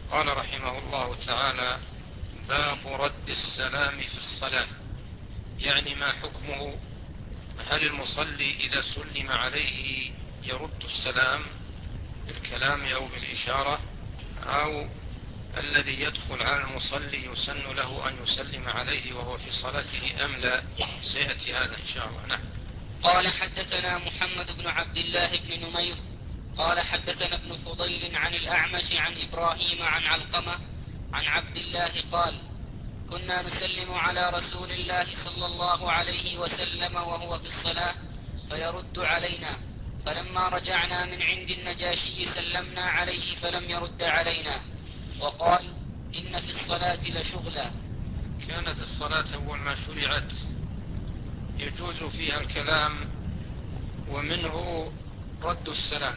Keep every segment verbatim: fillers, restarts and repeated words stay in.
قال رحمه الله تعالى: باب رد السلام في الصلاة. يعني ما حكمه؟ هل المصلي إذا سلم عليه يرد السلام بالكلام أو بالإشارة، أو الذي يدخل على المصلي يسن له أن يسلم عليه وهو في صلاته أم لا؟ سيأتي هذا إن شاء الله. نعم. قال: حدثنا محمد بن عبد الله بن نمير قال حدثنا ابن فضيل عن الأعمش عن إبراهيم عن علقمة عن عبد الله قال: كنا نسلم على رسول الله صلى الله عليه وسلم وهو في الصلاة فيرد علينا، فلما رجعنا من عند النجاشي سلمنا عليه فلم يرد علينا، وقال: إن في الصلاة لشغلا. كانت الصلاة أول ما شرعت يجوز فيها الكلام، ومنه رد السلام.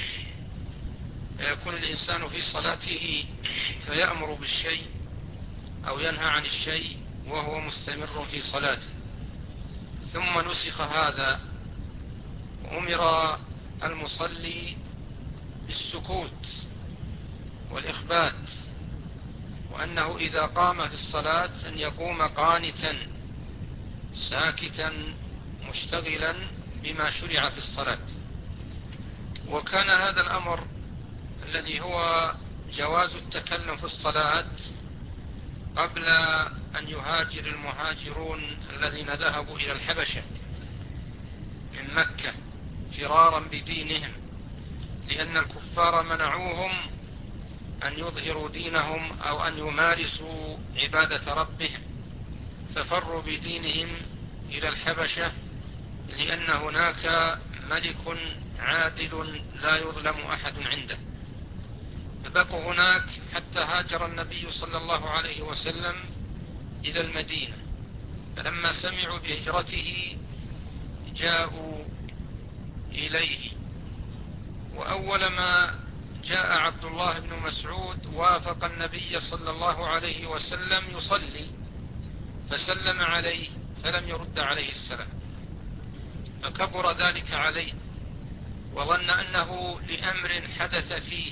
يكون الإنسان في صلاته فيأمر بالشيء أو ينهى عن الشيء وهو مستمر في صلاته، ثم نسخ هذا وأمر المصلي بالسكوت والإخبات، وأنه إذا قام في الصلاة أن يقوم قانتا ساكتا مشتغلا بما شرع في الصلاة. وكان هذا الأمر الذي هو جواز التكلم في الصلاة قبل أن يهاجر المهاجرون الذين ذهبوا إلى الحبشة من مكة فرارا بدينهم، لأن الكفار منعوهم أن يظهروا دينهم أو أن يمارسوا عبادة ربهم، ففروا بدينهم إلى الحبشة، لأن هناك ملك عادل لا يظلم أحد عنده. فبقوا هناك حتى هاجر النبي صلى الله عليه وسلم إلى المدينة، فلما سمعوا بهجرته جاءوا إليه. وأول ما جاء عبد الله بن مسعود وافق النبي صلى الله عليه وسلم يصلي، فسلم عليه فلم يرد عليه السلام، فكبر ذلك عليه وظن أنه لأمر حدث فيه.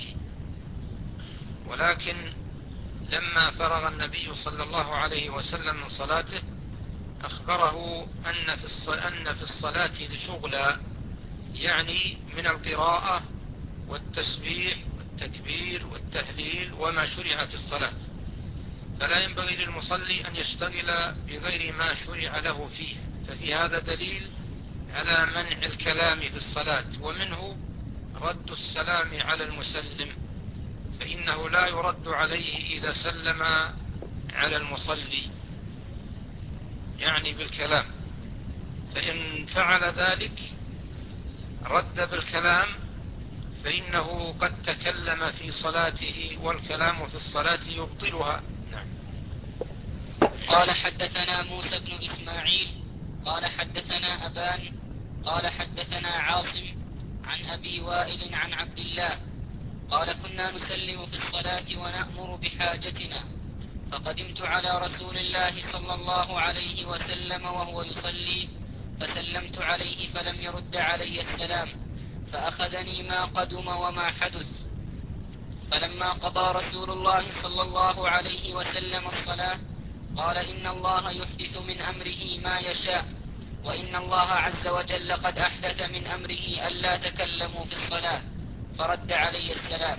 ولكن لما فرغ النبي صلى الله عليه وسلم من صلاته أخبره أن في الصلاة لشغلا، يعني من القراءة والتسبيح والتكبير والتهليل وما شرع في الصلاة، فلا ينبغي للمصلي أن يشتغل بغير ما شرع له فيه. ففي هذا دليل على منع الكلام في الصلاة، ومنه رد السلام على المسلم، فإنه لا يرد عليه إذا سلم على المصلي يعني بالكلام، فإن فعل ذلك رد بالكلام فإنه قد تكلم في صلاته، والكلام في الصلاة يبطلها. نعم. قال: حدثنا موسى بن إسماعيل قال حدثنا أبان قال حدثنا عاصم عن أبي وائل عن عبد الله قال: كنا نسلم في الصلاة ونأمر بحاجتنا، فقدمت على رسول الله صلى الله عليه وسلم وهو يصلي، فسلمت عليه فلم يرد علي السلام، فأخذني ما قدم وما حدث. فلما قضى رسول الله صلى الله عليه وسلم الصلاة قال: إن الله يحدث من أمره ما يشاء، وإن الله عز وجل قد أحدث من أمره ألا تكلموا في الصلاة، فرد علي السلام.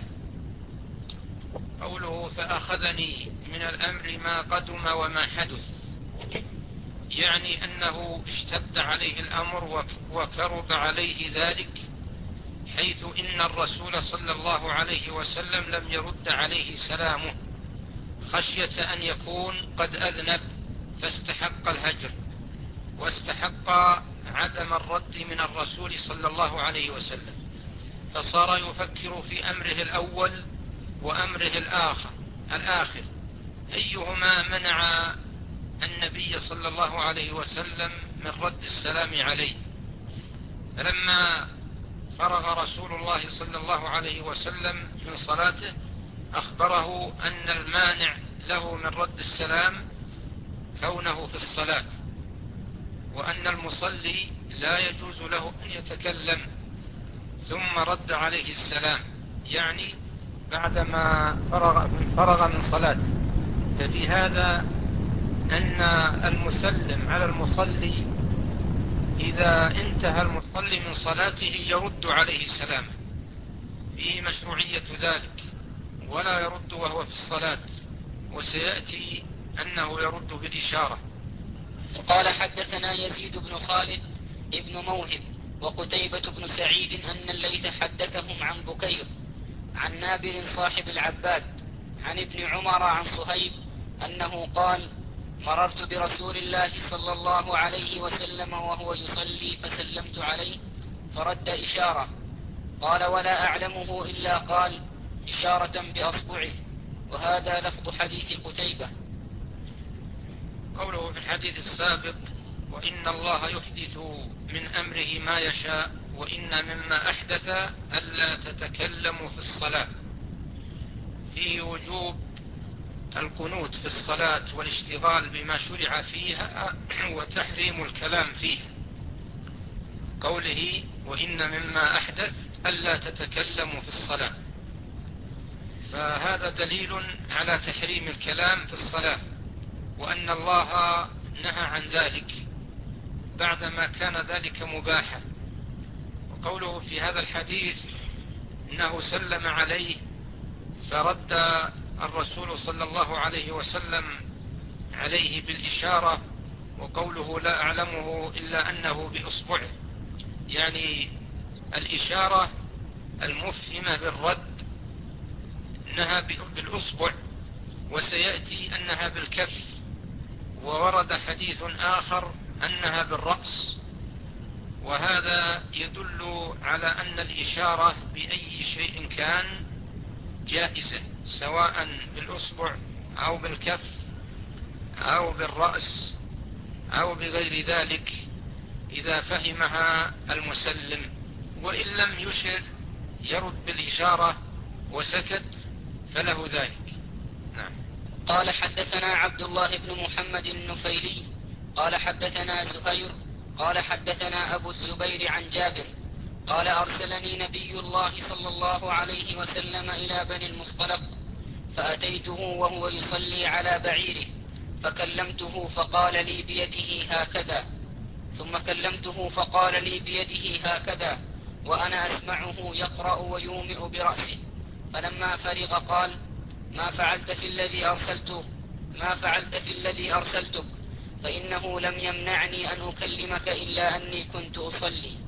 قوله فأخذني من الأمر ما قدم وما حدث، يعني أنه اشتد عليه الأمر وكرب عليه ذلك، حيث إن الرسول صلى الله عليه وسلم لم يرد عليه سلامه، خشية أن يكون قد أذنب فاستحق الهجر واستحق عدم الرد من الرسول صلى الله عليه وسلم، فصار يفكر في أمره الأول وأمره الآخر الآخر أيهما منع النبي صلى الله عليه وسلم من رد السلام عليه. فلما فرغ رسول الله صلى الله عليه وسلم من صلاته أخبره أن المانع له من رد السلام كونه في الصلاة، وأن المصلي لا يجوز له أن يتكلم، ثم رد عليه السلام، يعني بعدما فرغ, فرغ من صلاته، ففي هذا أن المسلم على المصلي إذا انتهى المصلي من صلاته يرد عليه سلامه، فيه مشروعية ذلك، ولا يرد وهو في الصلاة، وسيأتي أنه يرد بالإشارة. قال حدثنا يزيد بن خالد ابن موهب وقتيبة بن سعيد أن الليث حدثهم عن بكير عن نابل صاحب العباد عن ابن عمر عن صهيب أنه قال: مررت برسول الله صلى الله عليه وسلم وهو يصلي فسلمت عليه فرد إشارة. قال: ولا أعلمه إلا قال إشارة بأصبعه. وهذا لفظ حديث قتيبة. قوله في الحديث السابق: وإن الله يحدث من أمره ما يشاء، وإن مما أحدث ألا تتكلموا في الصلاة، فيه وجوب القنوت في الصلاة والاشتغال بما شرع فيها وتحريم الكلام فيها. قوله: وإن مما أحدث ألا تتكلموا في الصلاة، فهذا دليل على تحريم الكلام في الصلاة، وأن الله نهى عن ذلك بعدما كان ذلك مباحا. وقوله في هذا الحديث إنه سلم عليه فرد الرسول صلى الله عليه وسلم عليه بالإشارة، وقوله لا أعلمه إلا أنه بإصبعه، يعني الإشارة المفهمة بالرد أنها بالأصبع، وسيأتي أنها بالكف، وورد حديث آخر أنها بالرأس. وهذا يدل على أن الإشارة بأي شيء كان جائزة، سواء بالأصبع أو بالكف أو بالرأس أو بغير ذلك، إذا فهمها المسلم. وإن لم يشر يرد بالإشارة وسكت فله ذلك. نعم. قال حدثنا عبد الله بن محمد النفيلي قال حدثنا زهير قال حدثنا أبو الزبير عن جابر قال: أرسلني نبي الله صلى الله عليه وسلم إلى بني المصطلق، فأتيته وهو يصلي على بعيره، فكلمته فقال لي بيده هكذا، ثم كلمته فقال لي بيده هكذا، وأنا أسمعه يقرأ ويومئ برأسه. فلما فرغ قال: ما فعلت في الذي أرسلته ما فعلت في الذي أرسلتك، فإنه لم يمنعني أن أكلمك إلا أني كنت أصلي.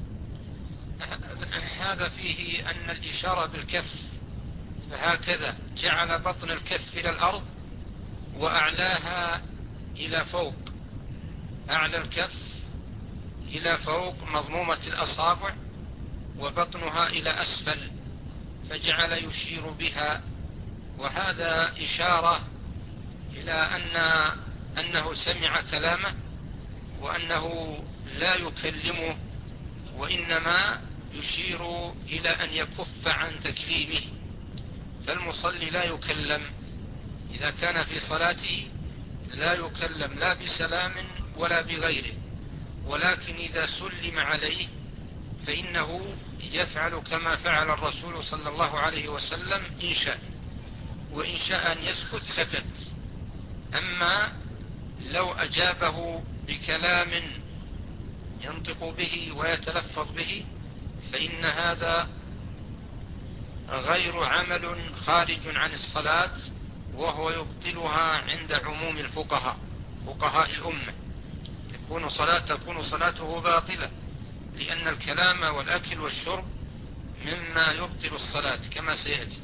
هذا فيه أن الإشارة بالكف، فهكذا جعل بطن الكف إلى الأرض وأعلاها إلى فوق، أعلى الكف إلى فوق مضمومة الأصابع، وبطنها إلى أسفل، فجعل يشير بها. وهذا إشارة إلى أن أنه سمع كلامه، وأنه لا يكلمه، وإنما يشير إلى أن يكف عن تكليمه. فالمصلي لا يكلم إذا كان في صلاته، لا يكلم لا بسلام ولا بغيره، ولكن إذا سلم عليه فإنه يفعل كما فعل الرسول صلى الله عليه وسلم إن شاء، وإن شاء أن يسكت سكت. أما لو أجابه بكلام ينطق به ويتلفظ به فإن هذا غير عمل خارج عن الصلاة، وهو يبطلها عند عموم الفقهاء فقهاء الأمة، يكون صلاة تكون صلاته باطلة، لأن الكلام والأكل والشرب مما يبطل الصلاة كما سيأتي.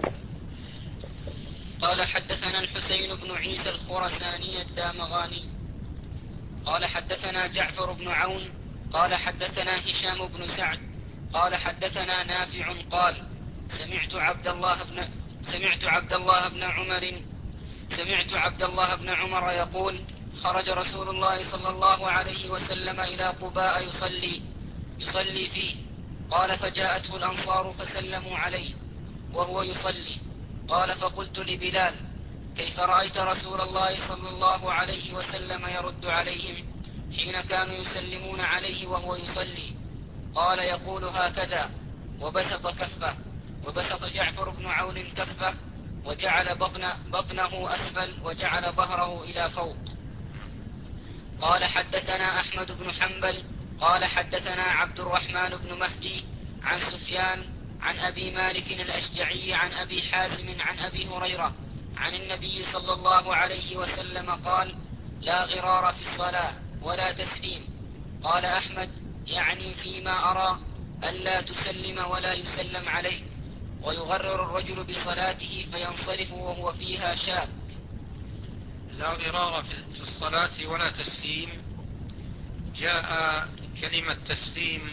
قال حدثنا الحسين بن عيسى الخرساني الدامغاني قال حدثنا جعفر بن عون قال حدثنا هشام بن سعد قال حدثنا نافع قال: سمعت عبد الله بن سمعت عبد الله بن عمر سمعت عبد الله بن عمر يقول: خرج رسول الله صلى الله عليه وسلم إلى قباء يصلي يصلي فيه. قال: فجاءته الأنصار فسلموا عليه وهو يصلي. قال: فقلت لبلال: كيف رأيت رسول الله صلى الله عليه وسلم يرد عليهم حين كانوا يسلمون عليه وهو يصلي؟ قال: يقول هكذا، وبسط كفه. وبسط جعفر بن عون كفه وجعل بطن بطنه أسفل وجعل ظهره إلى فوق. قال حدثنا أحمد بن حنبل قال حدثنا عبد الرحمن بن مهدي عن سفيان عن أبي مالك الأشجعي عن أبي حازم عن أبي هريرة عن النبي صلى الله عليه وسلم قال: لا غرار في الصلاة ولا تسليم. قال أحمد: يعني فيما أرى ألا تسلم ولا يسلم عليك، ويغرر الرجل بصلاته فينصرف وهو فيها شاك. لا غرار في الصلاة ولا تسليم، جاء كلمة تسليم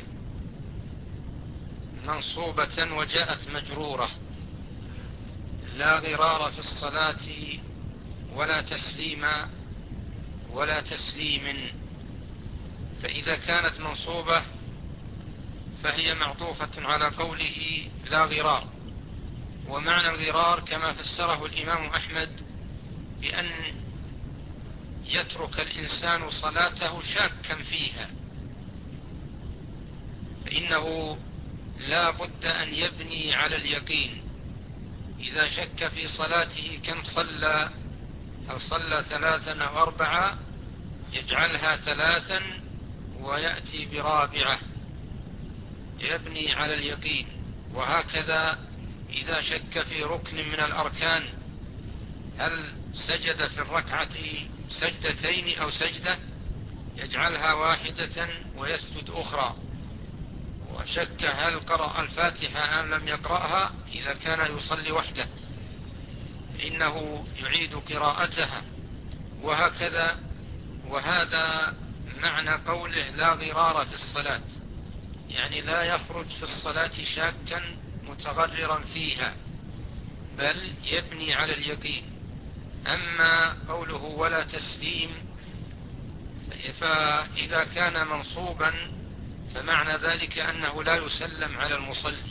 منصوبة وجاءت مجرورة. لا غرار في الصلاة ولا تسليم ولا تسليم، فإذا كانت منصوبة فهي معطوفة على قوله لا غرار. ومعنى الغرار كما فسره الإمام أحمد بأن يترك الإنسان صلاته شاكا فيها، فإنه لا بد أن يبني على اليقين. إذا شك في صلاته كم صلى، هل صلى ثلاثا أو أربعة، يجعلها ثلاثا ويأتي برابعة، يبني على اليقين. وهكذا إذا شك في ركن من الأركان، هل سجد في الركعة سجدتين أو سجدة، يجعلها واحدة ويسجد أخرى. وشك هل قرأ الفاتحة أم لم يقرأها، إذا كان يصلي وحده إنه يعيد قراءتها، وهكذا. وهذا معنى قوله لا غرار في الصلاة، يعني لا يخرج في الصلاة شاكا متغررا فيها، بل يبني على اليقين. أما قوله ولا تسليم، فإذا كان منصوبا فمعنى ذلك أنه لا يسلم على المصلي،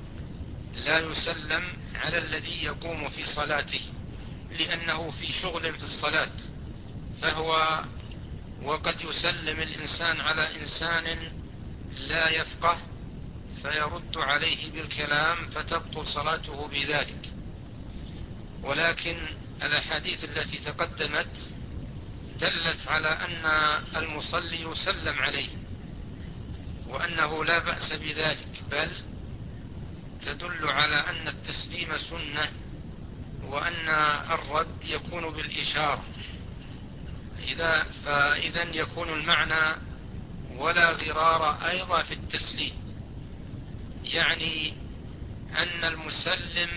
لا يسلم على الذي يقوم في صلاته، لأنه في شغل في الصلاة. فهو وقد يسلم الإنسان على إنسان لا يفقه فيرد عليه بالكلام فتبطل صلاته بذلك. ولكن الأحاديث التي تقدمت دلت على أن المصلي يسلم عليه، وأنه لا بأس بذلك، بل تدل على أن التسليم سنة، وأن الرد يكون بالإشارة. إذا فإذا يكون المعنى ولا غرار أيضا في التسليم، يعني أن المسلم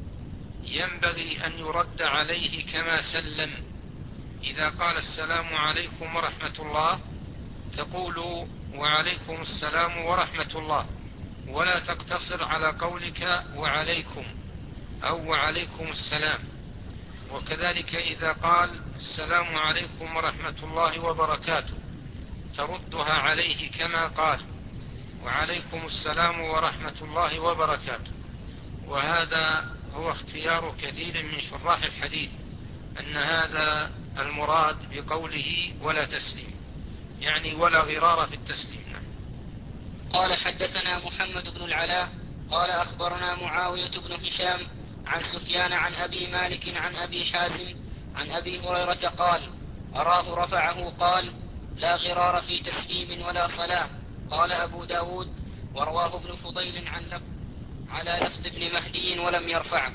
ينبغي أن يرد عليه كما سلم. إذا قال السلام عليكم ورحمة الله، تقول وعليكم السلام ورحمة الله، ولا تقتصر على قولك وعليكم أو وعليكم السلام. وكذلك إذا قال السلام عليكم ورحمة الله وبركاته، تردها عليه كما قال وعليكم السلام ورحمة الله وبركاته. وهذا هو اختيار كثير من شراح الحديث، أن هذا المراد بقوله ولا تسليم، يعني ولا غرار في التسليم. قال حدثنا محمد بن العلاء قال أخبرنا معاوية بن هشام عن سفيان عن أبي مالك عن أبي حازم عن أبي هريرة قال: أراه رفعه قال: لا غرار في تسليم ولا صلاة. قال أبو داود: ورواه ابن فضيل عن لفظ على لفظ ابن مهدي ولم يرفعه.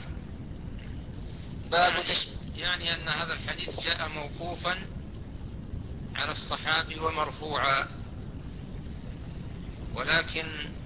باب يعني, تش... يعني أن هذا الحديث جاء موقوفا على الصحابي ومرفوعا، ولكن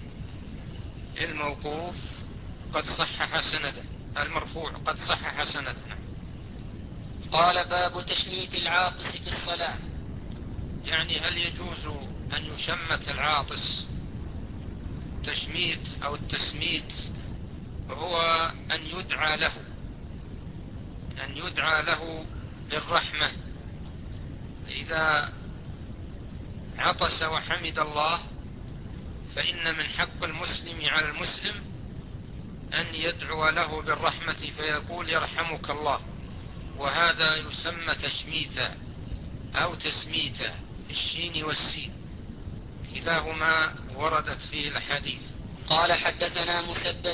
الموقوف قد صحح سنده، المرفوع قد صحح سنده. قال: باب تشميت العاطس في الصلاة. يعني هل يجوز أن يشمت العاطس؟ تشميت أو التسميت هو أن يدعى له أن يدعى له بالرحمة. إذا عطس وحمد الله، فإن من حق المسلم على المسلم أن يدعو له بالرحمة فيقول يرحمك الله، وهذا يسمى تشميتا أو تسميتا، الشين والسين كلاهما وردت فيه الحديث. قال حدثنا مسدد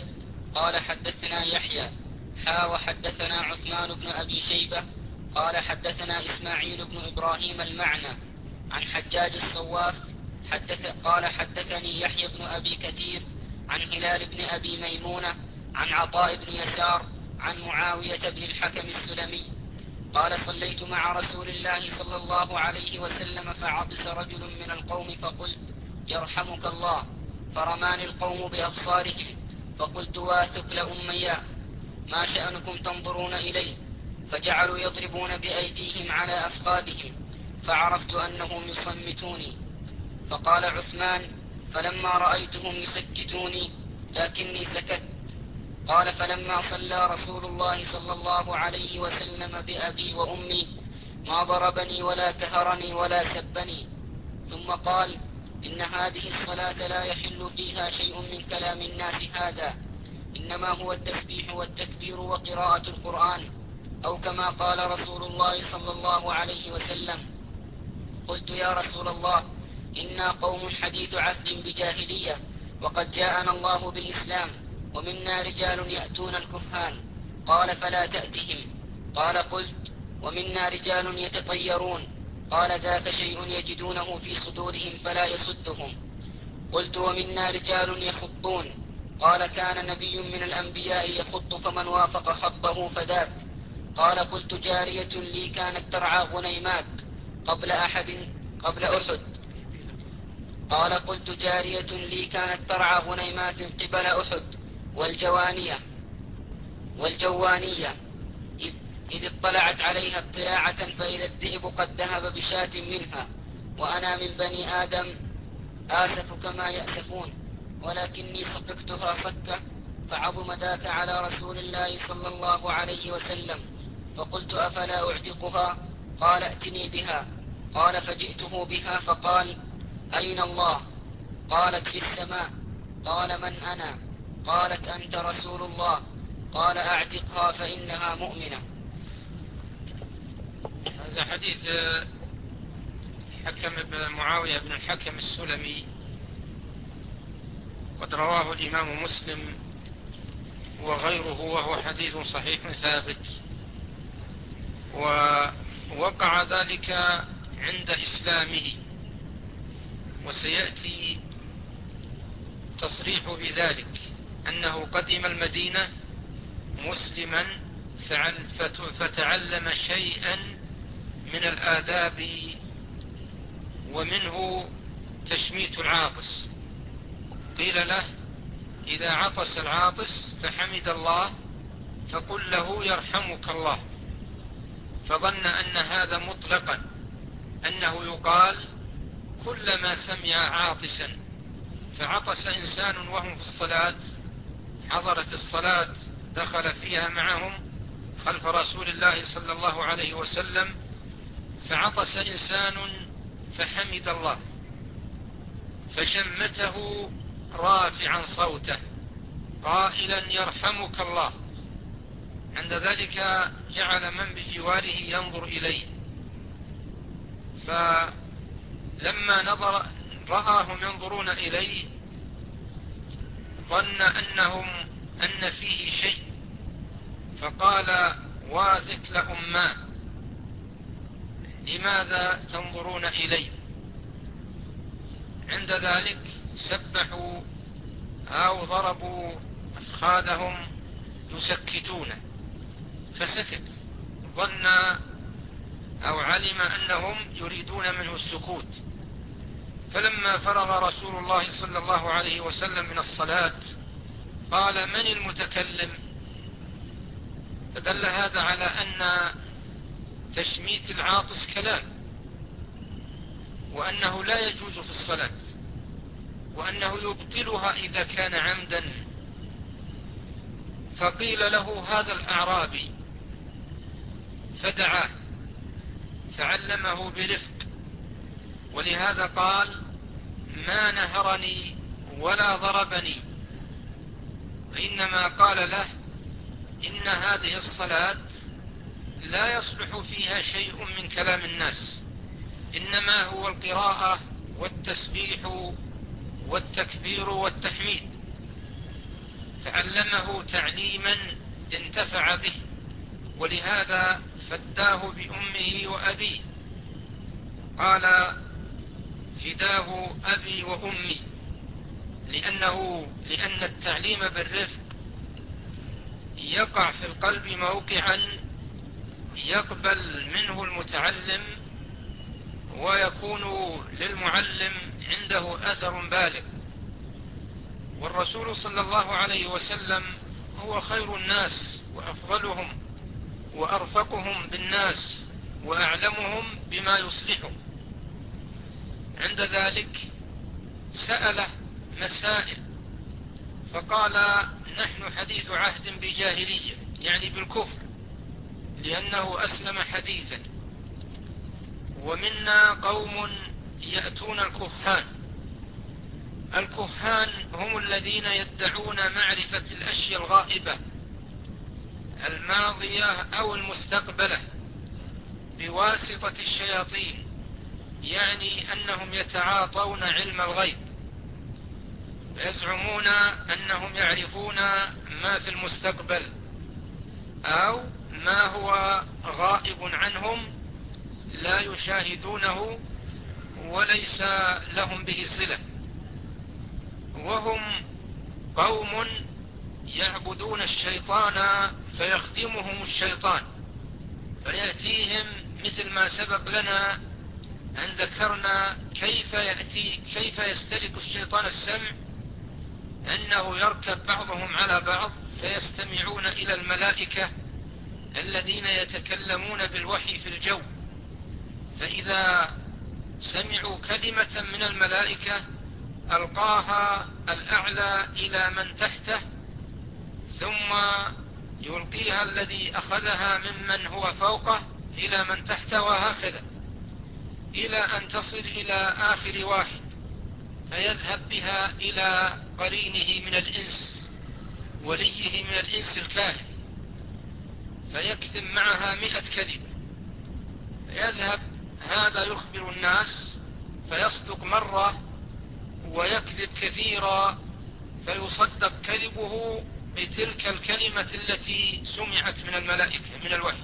قال حدثنا يحيى حا وحدثنا عثمان بن أبي شيبة قال حدثنا إسماعيل بن إبراهيم المعنى عن حجاج الصواف حدث قال حدثني يحيى بن أبي كثير عن هلال بن أبي ميمونة عن عطاء بن يسار عن معاوية بن الحكم السلمي قال صليت مع رسول الله صلى الله عليه وسلم فعطس رجل من القوم فقلت يرحمك الله، فرماني القوم بأبصارهم فقلت واثكل أمياء ما شأنكم تنظرون إلي؟ فجعلوا يضربون بأيديهم على أفخاذهم فعرفت أنهم يصمتوني. فقال عثمان فلما رأيتهم يسكتوني لكني سكت. قال فلما صلى رسول الله صلى الله عليه وسلم بأبي وأمي ما ضربني ولا كهرني ولا سبني، ثم قال إن هذه الصلاة لا يحل فيها شيء من كلام الناس هذا، إنما هو التسبيح والتكبير وقراءة القرآن، أو كما قال رسول الله صلى الله عليه وسلم. قلت يا رسول الله إنا قوم حديث عهد بجاهلية وقد جاءنا الله بالإسلام ومنا رجال يأتون الكهان. قال فلا تأتهم. قال قلت ومنا رجال يتطيرون. قال ذاك شيء يجدونه في صدورهم فلا يصدهم. قلت ومنا رجال يخطون. قال كان نبي من الأنبياء يخط فمن وافق خطه فذاك. قال قلت جارية لي كانت ترعى غنيمات قبل أحد قبل أحد. قال قلت جارية لي كانت ترعى غنيمات قبل أحد والجوانية والجوانية إذ, إذ اطلعت عليها اطلاعة فإذا الذئب قد ذهب بشاة منها، وأنا من بني آدم آسف كما يأسفون، ولكني صككتها صكة فعظم ذاك على رسول الله صلى الله عليه وسلم. فقلت أفلا أعتقها؟ قال ائتني بها. قال فجئته بها فقال أين الله؟ قالت في السماء. قال من أنا؟ قالت أنت رسول الله. قال أعتقها فإنها مؤمنة. هذا حديث حكم بن معاوية بن الحكم السلمي قد رواه الإمام مسلم وغيره وهو حديث صحيح ثابت، ووقع ذلك عند إسلامه، وسيأتي تصريح بذلك أنه قدم المدينة مسلما فتعلم شيئا من الآداب، ومنه تشميت العاطس. قيل له إذا عطس العاطس فحمد الله فقل له يرحمك الله، فظن أن هذا مطلقا أنه يقال كلما سمع عاطسا فعطس إنسان وهم في الصلاة، حضرت الصلاة دخل فيها معهم خلف رسول الله صلى الله عليه وسلم فعطس إنسان فحمد الله فشمته رافعا صوته قائلا يرحمك الله، عند ذلك جعل من بجواره ينظر إليه، فلما نظر رآهم ينظرون إليه ظن أنهم أن فيه شيء فقال واثك لأماه لماذا تنظرون إلي؟ عند ذلك سبحوا أو ضربوا أفخاذهم يسكتونه فسكت، ظن أو علم أنهم يريدون منه السكوت. فلما فرغ رسول الله صلى الله عليه وسلم من الصلاة قال من المتكلم؟ فدل هذا على أن تشميت العاطس كلام، وأنه لا يجوز في الصلاة، وأنه يبطلها إذا كان عمدا. فقيل له هذا الأعرابي فدعاه فعلمه برفق، ولهذا قال ما نهرني ولا ضربني، وإنما قال له إن هذه الصلاة لا يصلح فيها شيء من كلام الناس، إنما هو القراءة والتسبيح والتكبير والتحميد. فعلمه تعليما انتفع به، ولهذا فداه بأمه وأبيه، قال فداه أبي وأمي، لأنه لأن التعليم بالرفق يقع في القلب موقعا يقبل منه المتعلم، ويكون للمعلم عنده أثر بالغ. والرسول صلى الله عليه وسلم هو خير الناس وأفضلهم وأرفقهم بالناس وأعلمهم بما يصلحه. عند ذلك سأل مسائل فقال نحن حديث عهد بجاهلية، يعني بالكفر، لأنه أسلم حديثا، ومنا قوم يأتون الكهان. الكهان هم الذين يدعون معرفة الأشياء الغائبة الماضية أو المستقبلة بواسطة الشياطين، يعني أنهم يتعاطون علم الغيب، ويزعمون أنهم يعرفون ما في المستقبل أو ما هو غائب عنهم لا يشاهدونه وليس لهم به صلة. وهم قوم يعبدون الشيطان فيخدمهم الشيطان، فيأتيهم مثل ما سبق لنا أن ذكرنا كيف يأتي كيف يسترق الشيطان السمع، أنه يركب بعضهم على بعض فيستمعون إلى الملائكة الذين يتكلمون بالوحي في الجو، فإذا سمعوا كلمة من الملائكة ألقاها الأعلى إلى من تحته، ثم يلقيها الذي أخذها ممن هو فوقه إلى من تحته، وهكذا إلى أن تصل إلى آخر واحد، فيذهب بها إلى قرينه من الإنس، وليه من الإنس الكاهن، فيكتم معها مئة كذب، فيذهب هذا يخبر الناس فيصدق مرة ويكذب كثيرا، فيصدق كذبه بتلك الكلمة التي سمعت من الملائكة من الوحي.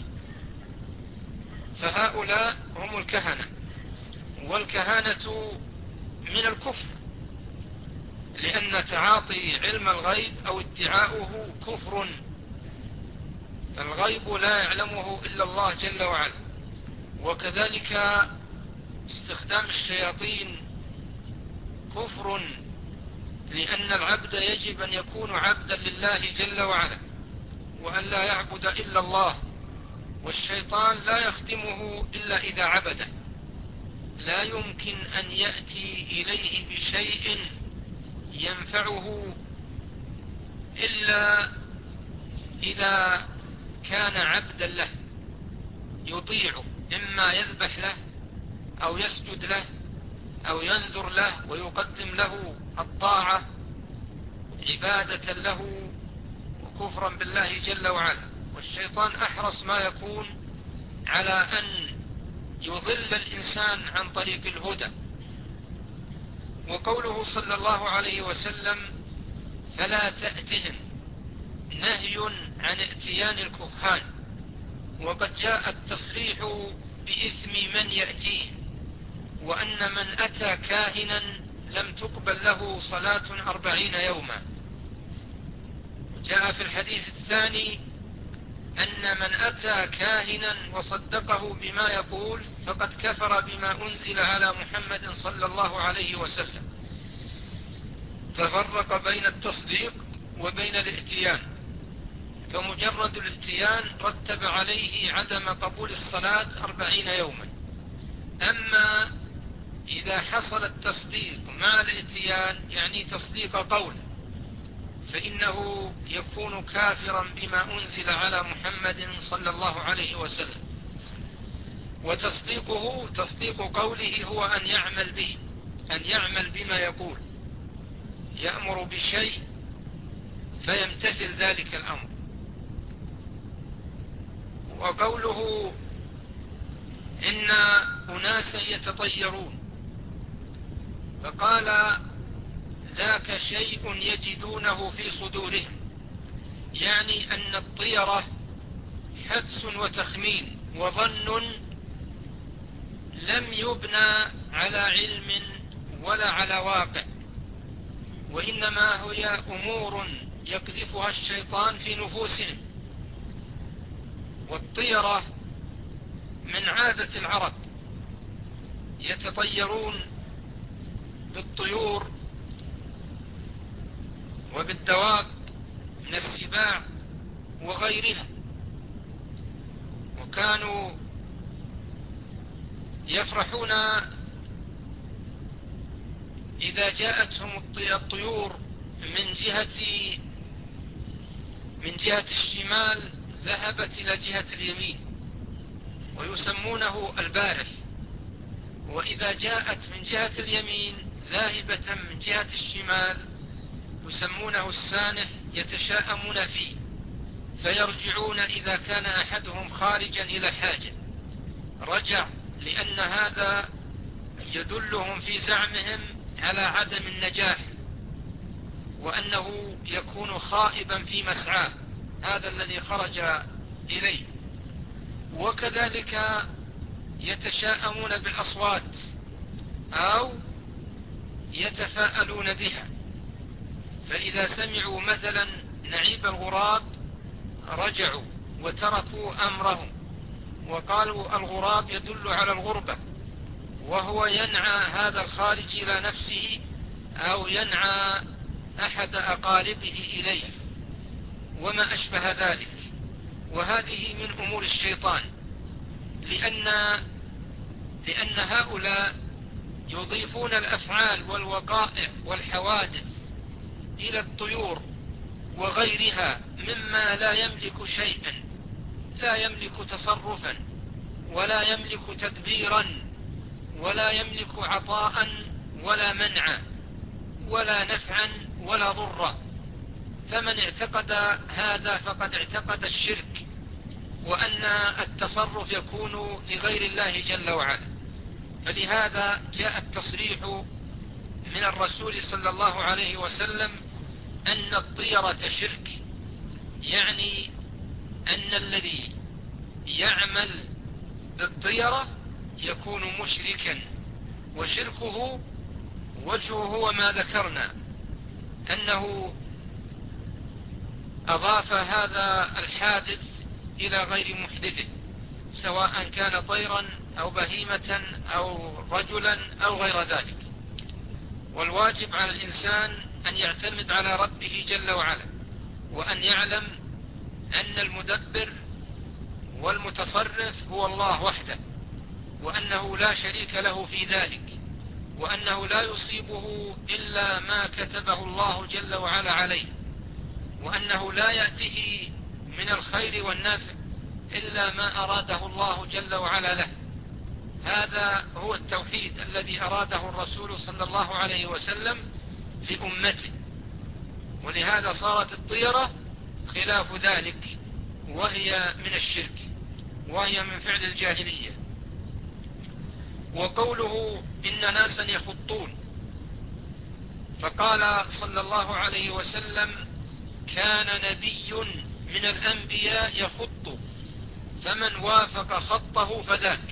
فهؤلاء هم الكهنة، والكهنة من الكفر، لأن تعاطي علم الغيب أو ادعاؤه كفر، فالغيب لا يعلمه إلا الله جل وعلا. وكذلك استخدام الشياطين كفر، لأن العبد يجب أن يكون عبدا لله جل وعلا، وأن لا يعبد إلا الله، والشيطان لا يخدمه إلا إذا عبده. لا يمكن أن يأتي إليه بشيء ينفعه إلا إذا كان عبدا له يطيعه، إما يذبح له أو يسجد له أو ينذر له ويقدم له الطاعة عبادة له وكفرا بالله جل وعلا. والشيطان أحرص ما يكون على أن يضل الإنسان عن طريق الهدى. وقوله صلى الله عليه وسلم فلا تأتهم نهي عن ائتيان الكهان، وقد جاء التصريح بإثم من يأتيه، وأن من أتى كاهنا لم تقبل له صلاة أربعين يوما. جاء في الحديث الثاني أن من أتى كاهنا وصدقه بما يقول فقد كفر بما أنزل على محمد صلى الله عليه وسلم. ففرق بين التصديق وبين الائتيان، فمجرد الائتيان رتب عليه عدم قبول الصلاة أربعين يوما. أما إذا حصل التصديق مع الائتيان، يعني تصديق قول، فإنه يكون كافرا بما أنزل على محمد صلى الله عليه وسلم. وتصديقه تصديق قوله هو أن يعمل به، أن يعمل بما يقول، يأمر بشيء فيمتثل ذلك الأمر. وقوله إن أناسا يتطيرون، فقال ذاك شيء يجدونه في صدورهم، يعني أن الطيرة حدس وتخمين وظن لم يبنى على علم ولا على واقع، وإنما هي أمور يقذفها الشيطان في نفوسهم. والطيرة من عادة العرب، يتطيرون بالطيور وبالدواب من السباع وغيرها، وكانوا يفرحون إذا جاءتهم الطيور من جهة من جهة الشمال ذهبت إلى جهة اليمين ويسمونه البارح، وإذا جاءت من جهة اليمين ذاهبة من جهة الشمال يسمونه السانح، يتشاءمون فيه فيرجعون إذا كان أحدهم خارجا إلى حاجة رجع، لأن هذا يدلهم في زعمهم على عدم النجاح، وأنه يكون خائبا في مسعاه هذا الذي خرج إليه. وكذلك يتشاءمون بالأصوات أو يتفاءلون بها، فإذا سمعوا مثلا نعيب الغراب رجعوا وتركوا أمرهم وقالوا الغراب يدل على الغربة، وهو ينعى هذا الخارج إلى نفسه أو ينعى أحد أقاربه إليه وما أشبه ذلك. وهذه من أمور الشيطان، لأن, لأن هؤلاء يضيفون الأفعال والوقائع والحوادث إلى الطيور وغيرها مما لا يملك شيئا، لا يملك تصرفا ولا يملك تدبيرا ولا يملك عطاء ولا منعا ولا نفعا ولا ضرا. فمن اعتقد هذا فقد اعتقد الشرك، وأن التصرف يكون لغير الله جل وعلا. فلهذا جاء التصريح من الرسول صلى الله عليه وسلم أن الطيرة شرك، يعني أن الذي يعمل بالطيرة يكون مشركا، وشركه وجهه هو ما ذكرنا، أنه أضاف هذا الحادث إلى غير محدثه، سواء كان طيرا أو بهيمة أو رجلا أو غير ذلك. والواجب على الإنسان أن يعتمد على ربه جل وعلا، وأن يعلم أن المدبر والمتصرف هو الله وحده، وأنه لا شريك له في ذلك، وأنه لا يصيبه إلا ما كتبه الله جل وعلا عليه، وأنه لا يأته من الخير والنافع إلا ما أراده الله جل وعلا له. هذا هو التوحيد الذي أراده الرسول صلى الله عليه وسلم لأمته، ولهذا صارت الطيرة خلاف ذلك، وهي من الشرك، وهي من فعل الجاهلية. وقوله إن ناسا يخطون، فقال صلى الله عليه وسلم كان نبي من الأنبياء يخط فمن وافق خطه فذاك،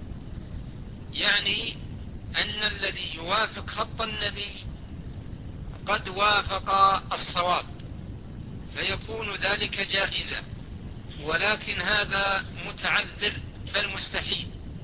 يعني أن الذي يوافق خط النبي قد وافق الصواب، فيكون ذلك جائزا، ولكن هذا متعذر بل مستحيل.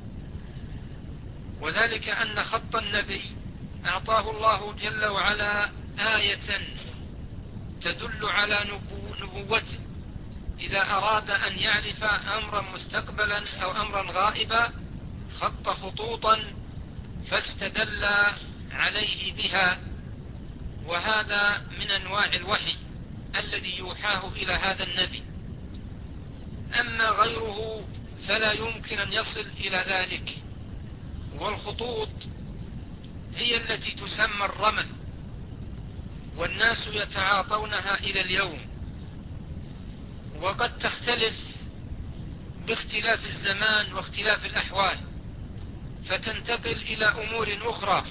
وذلك أن خط النبي أعطاه الله جل وعلا آية تدل على نبوته، إذا أراد أن يعرف أمرا مستقبلا أو أمرا غائبا خط خطوطا فاستدل عليه بها، وهذا من أنواع الوحي الذي يوحاه إلى هذا النبي. أما غيره فلا يمكن أن يصل إلى ذلك. والخطوط هي التي تسمى الرمل، والناس يتعاطونها إلى اليوم، وقد تختلف باختلاف الزمان واختلاف الأحوال، فتنتقل إلى أمور أخرى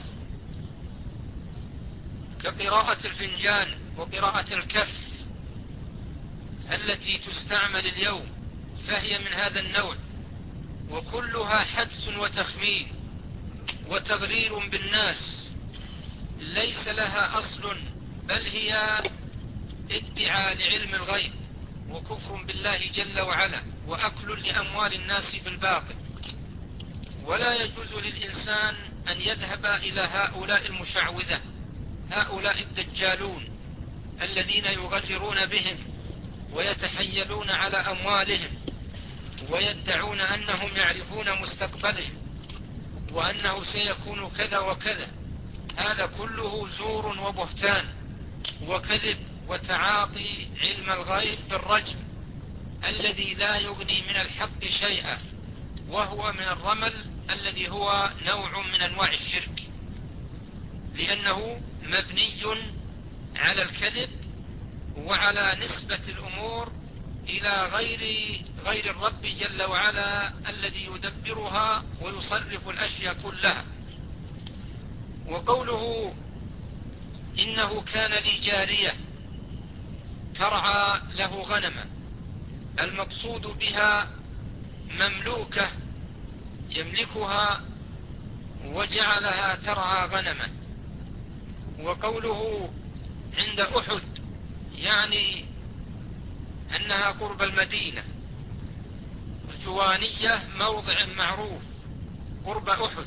كقراءة الفنجان وقراءة الكف التي تستعمل اليوم فهي من هذا النوع، وكلها حدس وتخمين وتغرير بالناس، ليس لها أصل، بل هي ادعاء لعلم الغيب وكفر بالله جل وعلا وأكل لأموال الناس بالباطل. ولا يجوز للإنسان أن يذهب إلى هؤلاء المشعوذة، هؤلاء الدجالون الذين يغررون بهم ويتحيلون على أموالهم ويدعون أنهم يعرفون مستقبلهم وأنه سيكون كذا وكذا. هذا كله زور وبهتان وكذب وتعاطي علم الغيب بالرجم الذي لا يغني من الحق شيئا، وهو من الرمل الذي هو نوع من أنواع الشرك، لأنه مبني على الكذب وعلى نسبة الأمور إلى غير غير الرب جل وعلا الذي يدبرها ويصرف الأشياء كلها. وقوله إنه كان لي جارية ترعى له غنما، المقصود بها مملوكة يملكها وجعلها ترعى غنما. وقوله عند أحد يعني أنها قرب المدينة، الجوانية موضع معروف قرب أحد،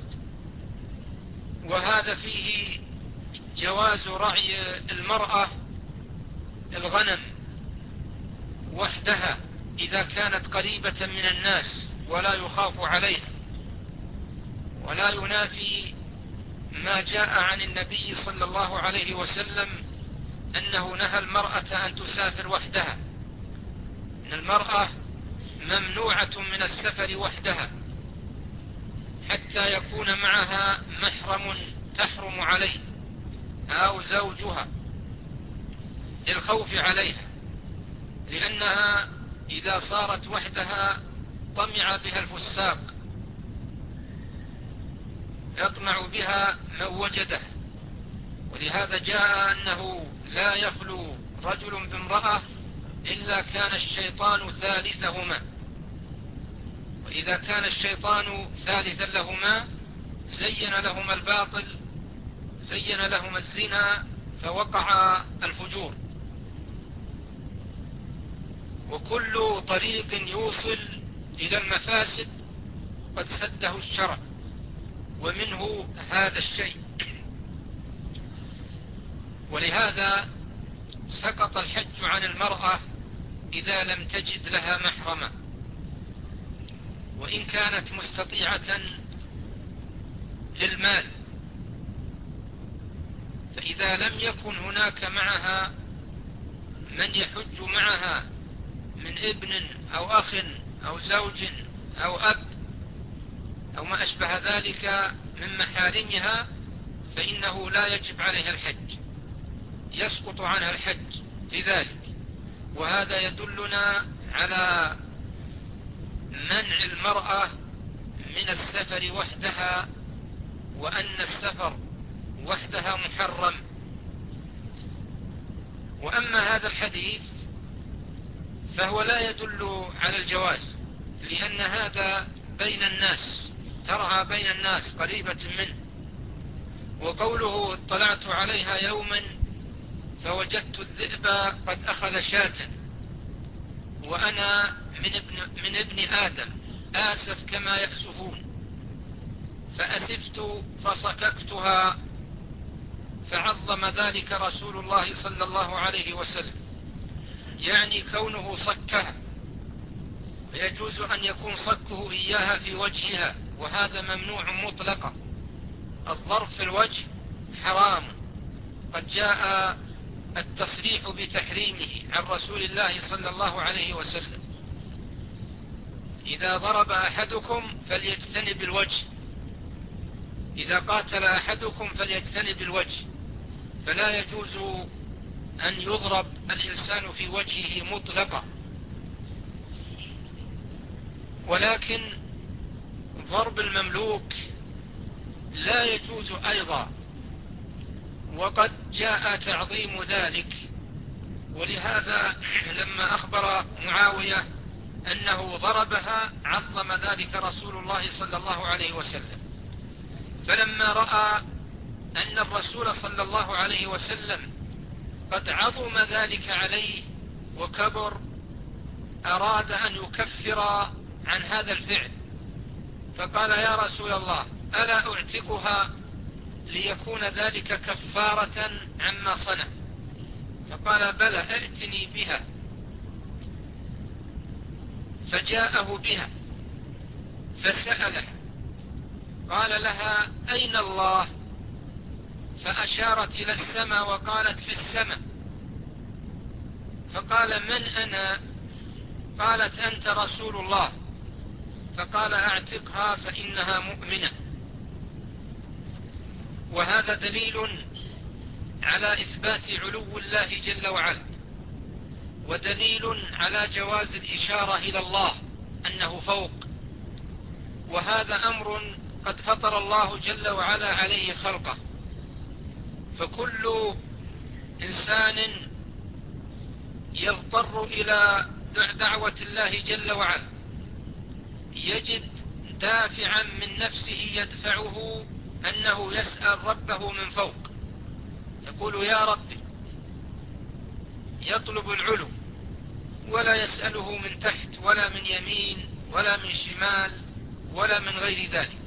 وهذا فيه جواز رعي المرأة الغنم وحدها إذا كانت قريبة من الناس ولا يخاف عليها، ولا ينافي ما جاء عن النبي صلى الله عليه وسلم أنه نهى المرأة أن تسافر وحدها، أن المرأة ممنوعة من السفر وحدها حتى يكون معها محرم تحرم عليه أو زوجها للخوف عليها، لأنها إذا صارت وحدها طمع بها الفساق، يطمع بها من وجده. ولهذا جاء أنه لا يخلو رجل بامرأة إلا كان الشيطان ثالثهما، وإذا كان الشيطان ثالثا لهما زين لهما الباطل، زين لهما الزنا فوقع الفجور. وكل طريق يوصل إلى المفاسد قد سده الشرع، ومنه هذا الشيء. ولهذا سقط الحج عن المرأة إذا لم تجد لها محرما، وإن كانت مستطيعة للمال. فإذا لم يكن هناك معها من يحج معها من ابن أو أخ أو زوج أو أب أو ما أشبه ذلك من محارمها، فإنه لا يجب عليها الحج، يسقط عنها الحج لذلك. وهذا يدلنا على منع المرأة من السفر وحدها، وأن السفر وحدها محرم. وأما هذا الحديث فهو لا يدل على الجواز، لأن هذا بين الناس، ترعى بين الناس قريبة منه. وقوله اطلعت عليها يوما فوجدت الذئب قد أخذ شاة وأنا من ابن, من ابن آدم آسف كما يأسفون، فأسفت فصككتها، فعظم ذلك رسول الله صلى الله عليه وسلم، يعني كونه صكها، ويجوز أن يكون صكه إياها في وجهها، وهذا ممنوع مطلقا. الضرب في الوجه حرام، قد جاء التصريح بتحريمه عن رسول الله صلى الله عليه وسلم: إذا ضرب أحدكم فليجتنب الوجه، إذا قاتل أحدكم فليجتنب الوجه. فلا يجوز أن يضرب الإنسان في وجهه مطلقا. ولكن ضرب المملوك لا يجوز أيضا، وقد جاء تعظيم ذلك ولهذا لما أخبر معاوية أنه ضربها عظم ذلك رسول الله صلى الله عليه وسلم. فلما رأى أن الرسول صلى الله عليه وسلم قد عظم ذلك عليه وكبر، أراد أن يكفر عن هذا الفعل، فقال: يا رسول الله، ألا أعتقها ليكون ذلك كفارة عما صنع؟ فقال: بلى، ائتني بها. فجاءه بها فسأله، قال لها: أين الله؟ فأشارت إلى السماء وقالت: في السماء. فقال: من أنا؟ قالت: أنت رسول الله. فقال: أعتقها فإنها مؤمنة. وهذا دليل على إثبات علو الله جل وعلا، ودليل على جواز الإشارة إلى الله أنه فوق، وهذا أمر قد فطر الله جل وعلا عليه خلقه. فكل إنسان يضطر إلى دعوة الله جل وعلا يجد دافعا من نفسه يدفعه أنه يسأل ربه من فوق، يقول: يا ربي، يطلب العلو ولا يسأله من تحت ولا من يمين ولا من شمال ولا من غير ذلك.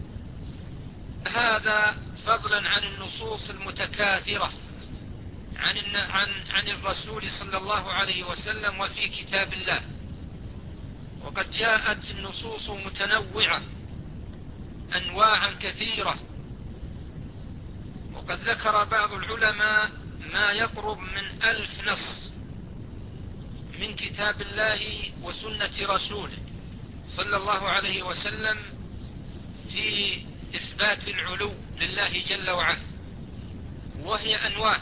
هذا فضلا عن النصوص المتكاثرة عن عن عن الرسول صلى الله عليه وسلم وفي كتاب الله. وقد جاءت النصوص متنوعة أنواعا كثيرة، وقد ذكر بعض العلماء ما يقرب من ألف نص من كتاب الله وسنة رسوله صلى الله عليه وسلم في إثبات العلو لله جل وعلا، وهي أنواع،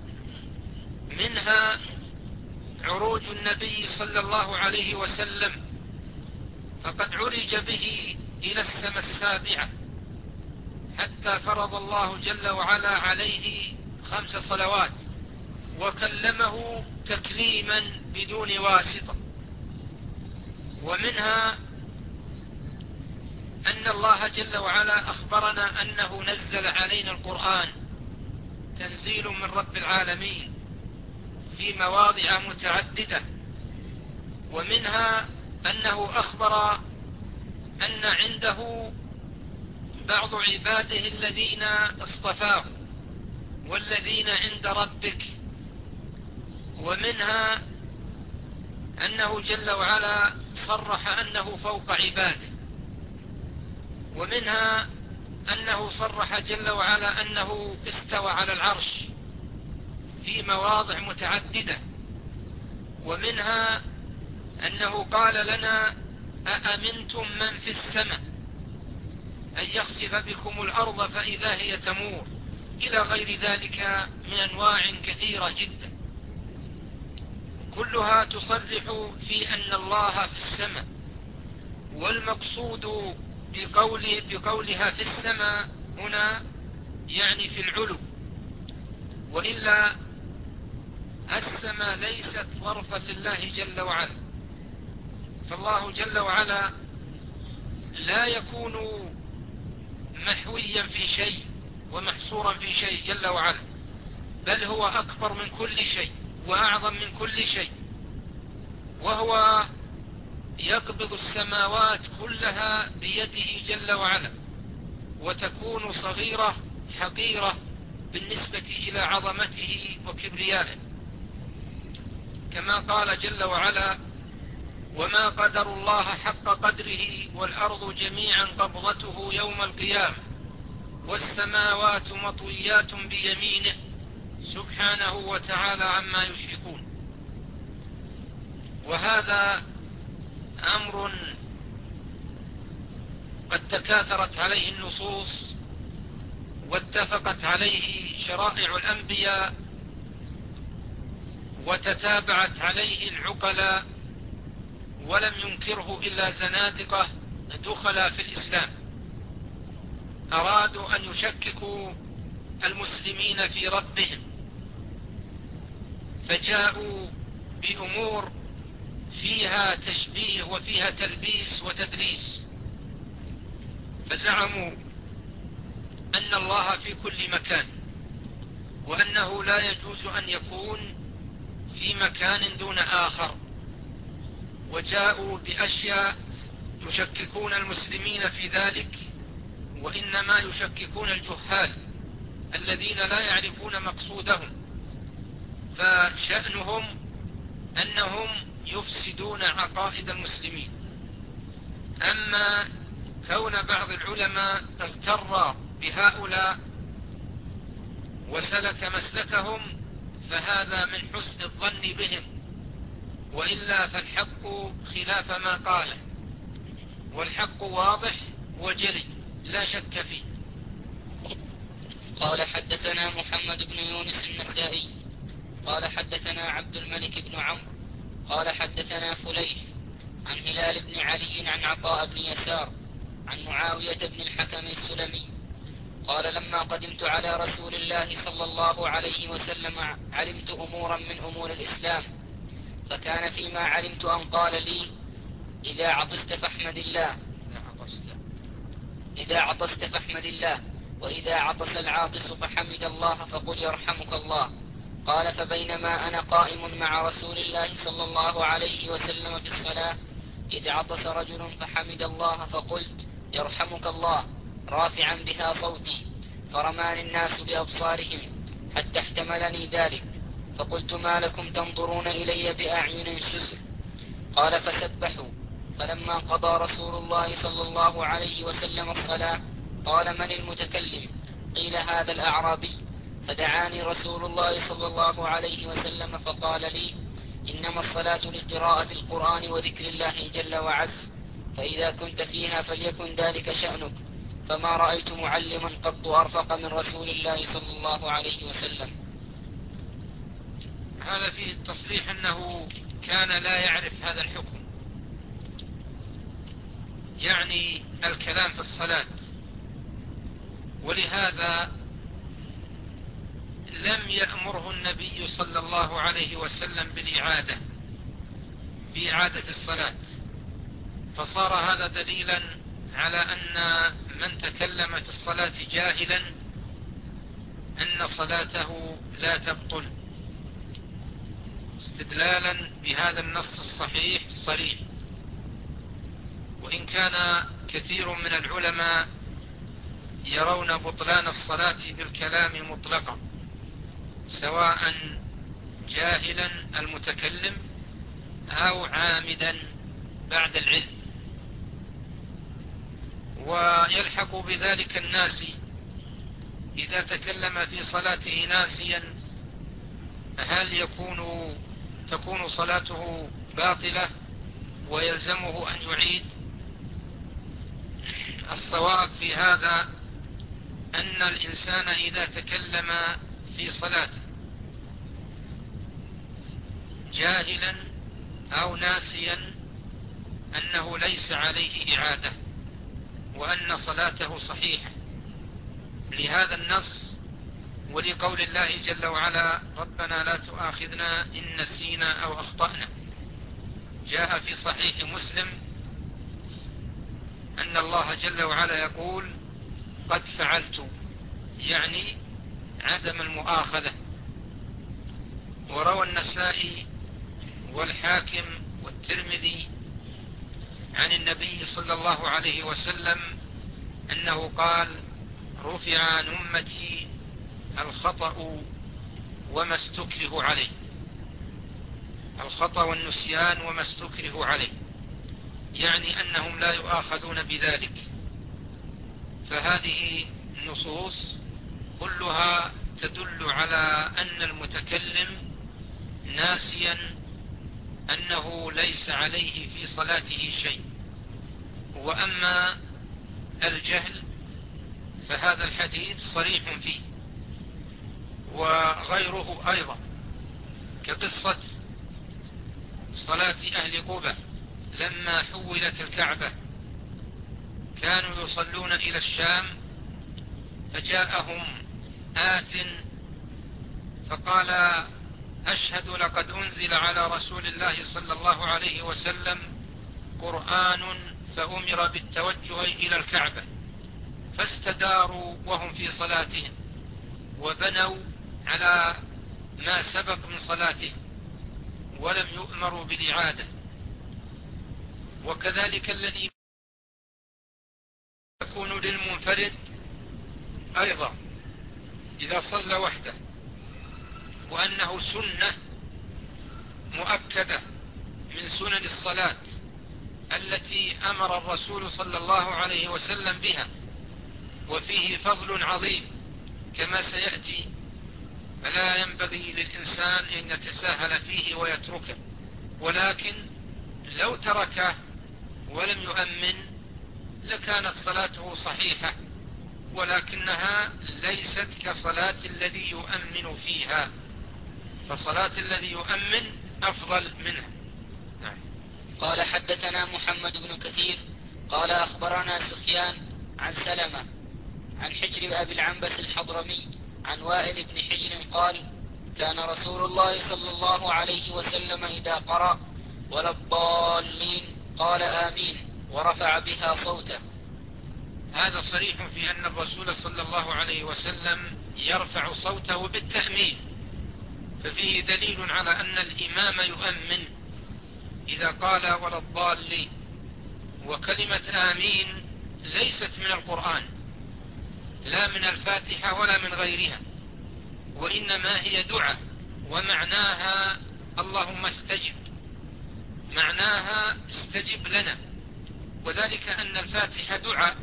منها عروج النبي صلى الله عليه وسلم، فقد عرج به إلى السماء السابعة حتى فرض الله جل وعلا عليه خمس صلوات وكلمه تكليما بدون واسطة. ومنها أن الله جل وعلا أخبرنا أنه نزل علينا القرآن تنزيل من رب العالمين في مواضع متعددة. ومنها أنه أخبر أن عنده بعض عباده الذين اصطفاه والذين عند ربك. ومنها أنه جل وعلا صرح أنه فوق عباده. ومنها أنه صرح جل وعلا أنه استوى على العرش في مواضع متعددة. ومنها أنه قال لنا: أأمنتم من في السماء أن يخسف بكم الأرض فإذا هي تمور، إلى غير ذلك من أنواع كثيرة جدا، كلها تصرح في أن الله في السماء. والمقصود بقول بقولها في السماء هنا يعني في العلو، وإلا السماء ليست ظرفا لله جل وعلا، فالله جل وعلا لا يكون محويا في شيء ومحصورا في شيء جل وعلا، بل هو أكبر من كل شيء وأعظم من كل شيء، وهو يقبض السماوات كلها بيده جل وعلا، وتكون صغيرة حقيرة بالنسبة إلى عظمته وكبريائه، كما قال جل وعلا: وما قدر الله حق قدره والأرض جميعا قبضته يوم القيامة والسماوات مطويات بيمينه سبحانه وتعالى عما يشركون. وهذا أمر قد تكاثرت عليه النصوص واتفقت عليه شرائع الأنبياء وتتابعت عليه العقلاء، ولم ينكره إلا زنادقة دخل في الإسلام أرادوا أن يشككوا المسلمين في ربهم، فجاءوا بأمور فيها تشبيه وفيها تلبيس وتدليس، فزعموا أن الله في كل مكان، وأنه لا يجوز أن يكون في مكان دون آخر، وجاءوا بأشياء يشككون المسلمين في ذلك، وإنما يشككون الجهال الذين لا يعرفون مقصودهم، فشأنهم أنهم يفسدون عقائد المسلمين. أما كون بعض العلماء اغتر بهؤلاء وسلك مسلكهم فهذا من حسن الظن بهم، وإلا فالحق خلاف ما قاله، والحق واضح وجلي لا شك فيه. قال حدثنا محمد بن يونس النسائي قال حدثنا عبد الملك بن عمرو قال حدثنا فليح عن هلال بن علي عن عطاء بن يسار عن معاوية بن الحكم السلمي قال لما قدمت على رسول الله صلى الله عليه وسلم علمت أمورا من أمور الإسلام، فكان فيما علمت أن قال لي إذا عطست فاحمد الله إذا عطست فاحمد الله وإذا عطس العاطس فحمد الله فقل يرحمك الله. قال فبينما أنا قائم مع رسول الله صلى الله عليه وسلم في الصلاة إذ عطس رجل فحمد الله فقلت يرحمك الله رافعا بها صوتي، فرماني الناس بأبصارهم حتى احتملني ذلك، فقلت ما لكم تنظرون إلي بأعين شزر؟ قال فسبحوا. فلما قضى رسول الله صلى الله عليه وسلم الصلاة قال من المتكلم؟ قيل هذا الأعرابي. فدعاني رسول الله صلى الله عليه وسلم فقال لي إنما الصلاة لقراءة القرآن وذكر الله جل وعز، فإذا كنت فيها فليكن ذلك شأنك، فما رأيت معلما قط أرفق من رسول الله صلى الله عليه وسلم. هذا فيه التصريح أنه كان لا يعرف هذا الحكم، يعني الكلام في الصلاة، ولهذا لم يأمره النبي صلى الله عليه وسلم بالإعادة بإعادة الصلاة، فصار هذا دليلا على أن من تكلم في الصلاة جاهلا أن صلاته لا تبطل، استدلالا بهذا النص الصحيح الصريح. وإن كان كثير من العلماء يرون بطلان الصلاة بالكلام مطلقا، سواء جاهلا المتكلم أو عامدا بعد العلم، ويلحق بذلك الناس إذا تكلم في صلاته ناسيا هل يكون تكون صلاته باطلة ويلزمه أن يعيد؟ الصواب في هذا أن الإنسان إذا تكلم في صلاته جاهلا أو ناسيا أنه ليس عليه إعادة، وأن صلاته صحيحة لهذا النص ولقول الله جل وعلا ربنا لا تؤاخذنا إن نسينا أو أخطأنا. جاء في صحيح مسلم أن الله جل وعلا يقول قد فعلت، يعني عدم المؤاخذة. وروى النسائي والحاكم والترمذي عن النبي صلى الله عليه وسلم أنه قال رفع عن أمتي الخطأ وما استكره عليه، الخطأ والنسيان وما استكره عليه، يعني أنهم لا يؤاخذون بذلك. فهذه النصوص كلها تدل على أن المتكلم ناسيا أنه ليس عليه في صلاته شيء. وأما الجهل فهذا الحديث صريح فيه، وغيره أيضا، كقصة صلاة أهل قبة لما حولت الكعبة، كانوا يصلون إلى الشام فجاءهم آت فقال أشهد لقد أنزل على رسول الله صلى الله عليه وسلم قرآن فأمر بالتوجه إلى الكعبة فاستداروا وهم في صلاتهم وبنوا على ما سبق من صلاتهم ولم يؤمروا بالإعادة. وكذلك الذي يكون للمنفرد أيضا إذا صلى وحده وأنه سنة مؤكدة من سنن الصلاة التي أمر الرسول صلى الله عليه وسلم بها وفيه فضل عظيم كما سيأتي، فلا ينبغي للإنسان أن يتساهل فيه ويتركه، ولكن لو تركه ولم يؤمن لكانت صلاته صحيحة، ولكنها ليست كصلاة الذي يؤمن فيها، فصلاة الذي يؤمن أفضل منها. نعم. قال حدثنا محمد بن كثير قال أخبرنا سفيان عن سلمة عن حجر أبي العنبس الحضرمي عن وائل بن حجر قال كان رسول الله صلى الله عليه وسلم إذا قرأ ولا الضالين قال آمين ورفع بها صوته. هذا صريح في أن الرسول صلى الله عليه وسلم يرفع صوته بالتأمين، ففيه دليل على أن الإمام يؤمن إذا قال ولا الضالين. وكلمة آمين ليست من القرآن لا من الفاتحة ولا من غيرها، وإنما هي دعاء ومعناها اللهم استجب، معناها استجب لنا، وذلك أن الفاتحة دعاء،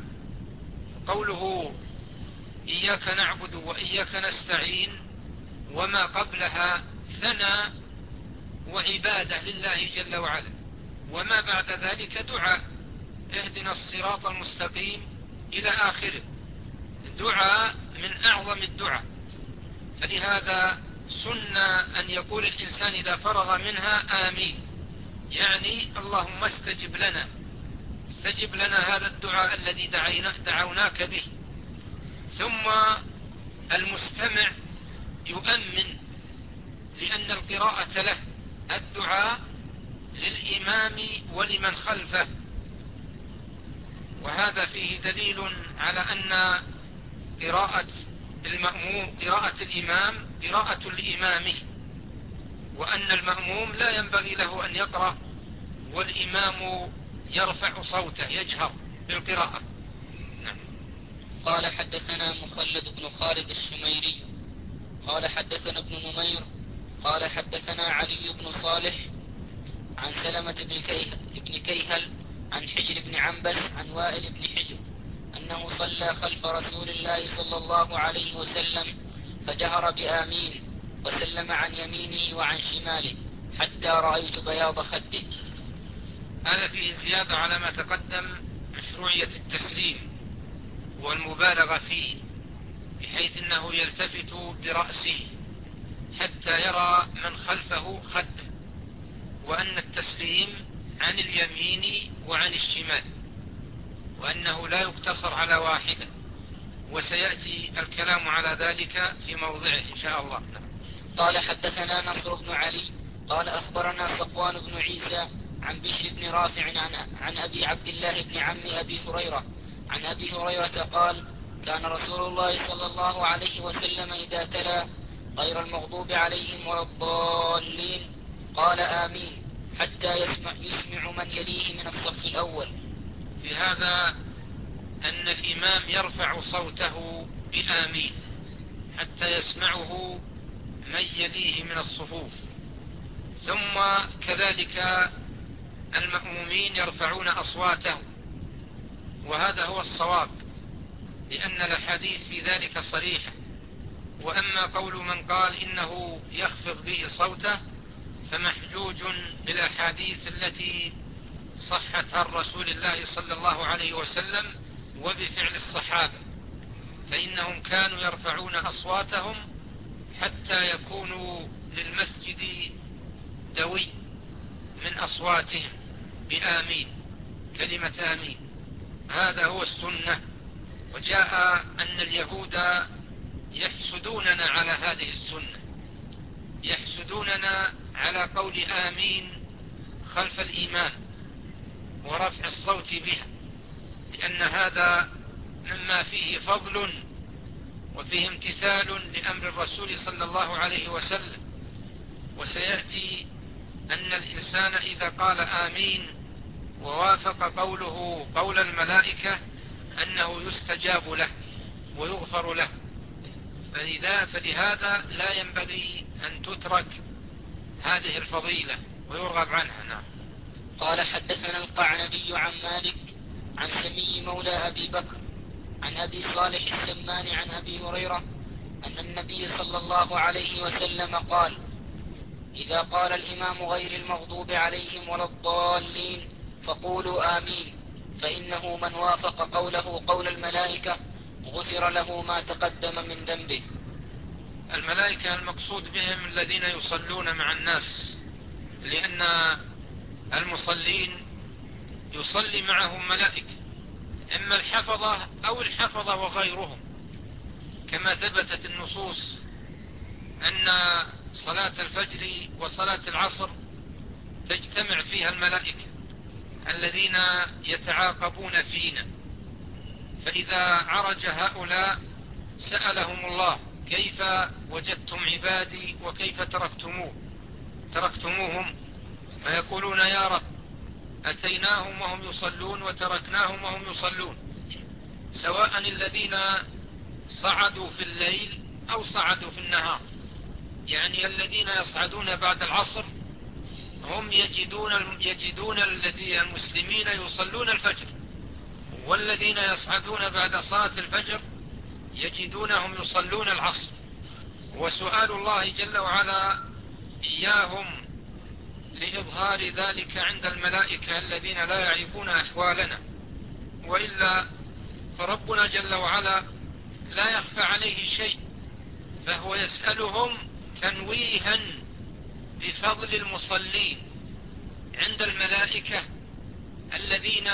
قوله إياك نعبد وإياك نستعين وما قبلها ثناء وعبادة لله جل وعلا، وما بعد ذلك دعاء اهدنا الصراط المستقيم إلى آخره، دعاء من أعظم الدعاء. فلهذا سنة أن يقول الإنسان إذا فرغ منها آمين، يعني اللهم استجب لنا، استجب لنا هذا الدعاء الذي دعوناك به. ثم المستمع يؤمن لأن القراءة له، الدعاء للإمام ولمن خلفه، وهذا فيه دليل على أن قراءة المأموم قراءة الإمام قراءة لإمامه، وأن المأموم لا ينبغي له أن يقرأ والإمام يرفع صوته يجهر بالقراءة. نعم. قال حدثنا مخلد بن خالد الشميري قال حدثنا ابن نمير قال حدثنا علي بن صالح عن سلمة بن, كيه بن كيهل عن حجر بن عنبس عن وائل بن حجر أنه صلى خلف رسول الله صلى الله عليه وسلم فجهر بآمين وسلم عن يمينه وعن شماله حتى رأيت بياض خده. هذا فيه زيادة على ما تقدم، مشروعية التسليم والمبالغة فيه، بحيث أنه يلتفت برأسه حتى يرى من خلفه خده، وأن التسليم عن اليمين وعن الشمال، وأنه لا يقتصر على واحدة، وسيأتي الكلام على ذلك في موضعه إن شاء الله. قال حدثنا نصر بن علي قال أخبرنا صفوان بن عيسى عن بشر بن رافع عن, عن أبي عبد الله بن عم أبي هريرة عن أبي هريرة قال كان رسول الله صلى الله عليه وسلم إذا تلا غير المغضوب عليهم ولا الضالين قال آمين حتى يسمع, يسمع من يليه من الصف الأول. في هذا أن الإمام يرفع صوته بآمين حتى يسمعه من يليه من الصفوف، ثم كذلك المأمومين يرفعون أصواتهم، وهذا هو الصواب لأن الأحاديث في ذلك صريحة. وأما قول من قال إنه يخفض به صوته فمحجوج بالأحاديث التي صحت عن رسول الله صلى الله عليه وسلم وبفعل الصحابة، فإنهم كانوا يرفعون أصواتهم حتى يكونوا للمسجد دوي من أصواتهم بآمين، كلمة آمين، هذا هو السنة. وجاء أن اليهود يحسدوننا على هذه السنة، يحسدوننا على قول آمين خلف الإمام ورفع الصوت بها، لأن هذا مما فيه فضل وفيه امتثال لأمر الرسول صلى الله عليه وسلم. وسيأتي أن الإنسان إذا قال آمين ووافق قوله قول الملائكة أنه يستجاب له ويغفر له، فلذا فلهذا لا ينبغي أن تترك هذه الفضيلة ويرغب عنها. نعم. قال حدثنا القعنبي عن مالك عن سمي مولى أبي بكر عن أبي صالح السمان عن أبي هريرة أن النبي صلى الله عليه وسلم قال: إذا قال الإمام غير المغضوب عليهم ولا الضالين فقولوا آمين، فإنه من وافق قوله قول الملائكة غفر له ما تقدم من ذنبه. الملائكة المقصود بهم الذين يصلون مع الناس، لأن المصلين يصلي معهم ملائكة، إما الحفظة أو الحفظة وغيرهم، كما ثبتت النصوص أن صلاة الفجر وصلاة العصر تجتمع فيها الملائكة الذين يتعاقبون فينا، فإذا عرج هؤلاء سألهم الله: كيف وجدتم عبادي وكيف تركتموه تركتموهم؟ فيقولون: يا رب أتيناهم وهم يصلون وتركناهم وهم يصلون، سواء الذين صعدوا في الليل أو صعدوا في النهار. يعني الذين يصعدون بعد العصر هم يجدون يجدون الذين المسلمين يصلون الفجر، والذين يصعدون بعد صلاة الفجر يجدونهم يصلون العصر. وسؤال الله جل وعلا إياهم لإظهار ذلك عند الملائكة الذين لا يعرفون أحوالنا، وإلا فربنا جل وعلا لا يخفى عليه شيء، فهو يسألهم تنويها بفضل المصلين عند الملائكة الذين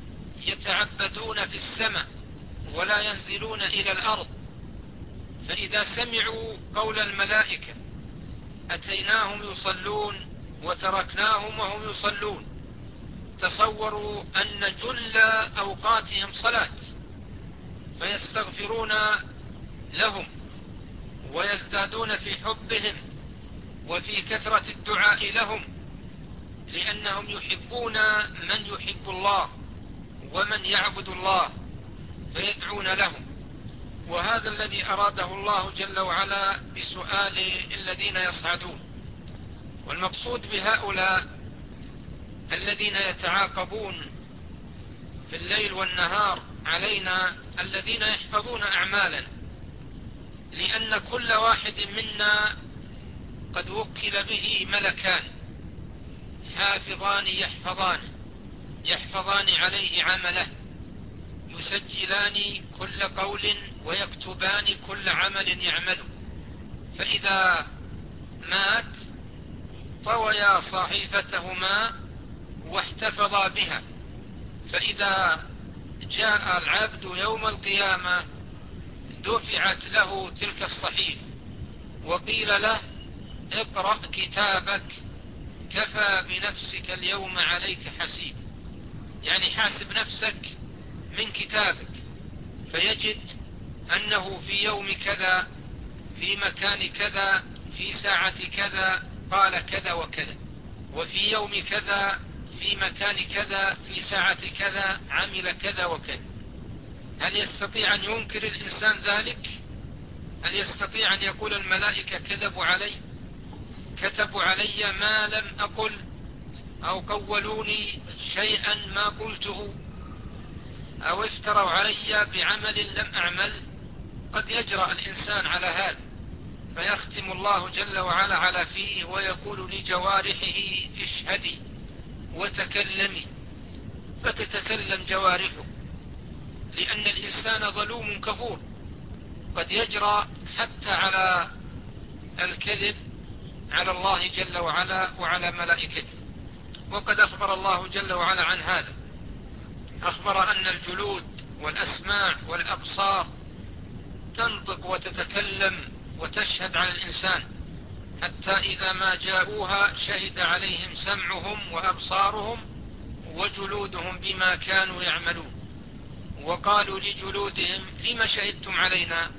يتعبدون في السماء ولا ينزلون إلى الأرض. فإذا سمعوا قول الملائكة أتيناهم يصلون وتركناهم وهم يصلون، تصوروا أن جل أوقاتهم صلاة، فيستغفرون لهم ويزدادون في حبهم وفي كثرة الدعاء لهم، لأنهم يحبون من يحب الله ومن يعبد الله فيدعون لهم. وهذا الذي أراده الله جل وعلا بسؤال الذين يصعدون. والمقصود بهؤلاء الذين يتعاقبون في الليل والنهار علينا الذين يحفظون أعمالنا، لأن كل واحد منا قد وكل به ملكان حافظان يحفظان يحفظان عليه عمله، يسجلان كل قول ويكتبان كل عمل يعمله. فإذا مات طويا صحيفتهما واحتفظا بها، فإذا جاء العبد يوم القيامة دفعت له تلك الصحيفة وقيل له: اقرأ كتابك كفى بنفسك اليوم عليك حسيب. يعني حاسب نفسك من كتابك، فيجد أنه في يوم كذا في مكان كذا في ساعة كذا قال كذا وكذا، وفي يوم كذا في مكان كذا في ساعة كذا عمل كذا وكذا. هل يستطيع أن ينكر الإنسان ذلك؟ هل يستطيع أن يقول الملائكة كذبوا علي، كتبوا علي ما لم أقل، أو قولوني شيئا ما قلته، أو افتروا علي بعمل لم أعمل؟ قد يجرأ الإنسان على هذا، فيختم الله جل وعلا على فيه ويقول لجوارحه: اشهدي وتكلمي، فتتكلم جوارحه، لأن الإنسان ظلوم كفور، قد يجرأ حتى على الكذب على الله جل وعلا وعلى ملائكته. وقد أخبر الله جل وعلا عن هذا، أخبر أن الجلود والأسماع والأبصار تنطق وتتكلم وتشهد على الإنسان، حتى إذا ما جاءوها شهد عليهم سمعهم وأبصارهم وجلودهم بما كانوا يعملون، وقالوا لجلودهم لم شهدتم علينا؟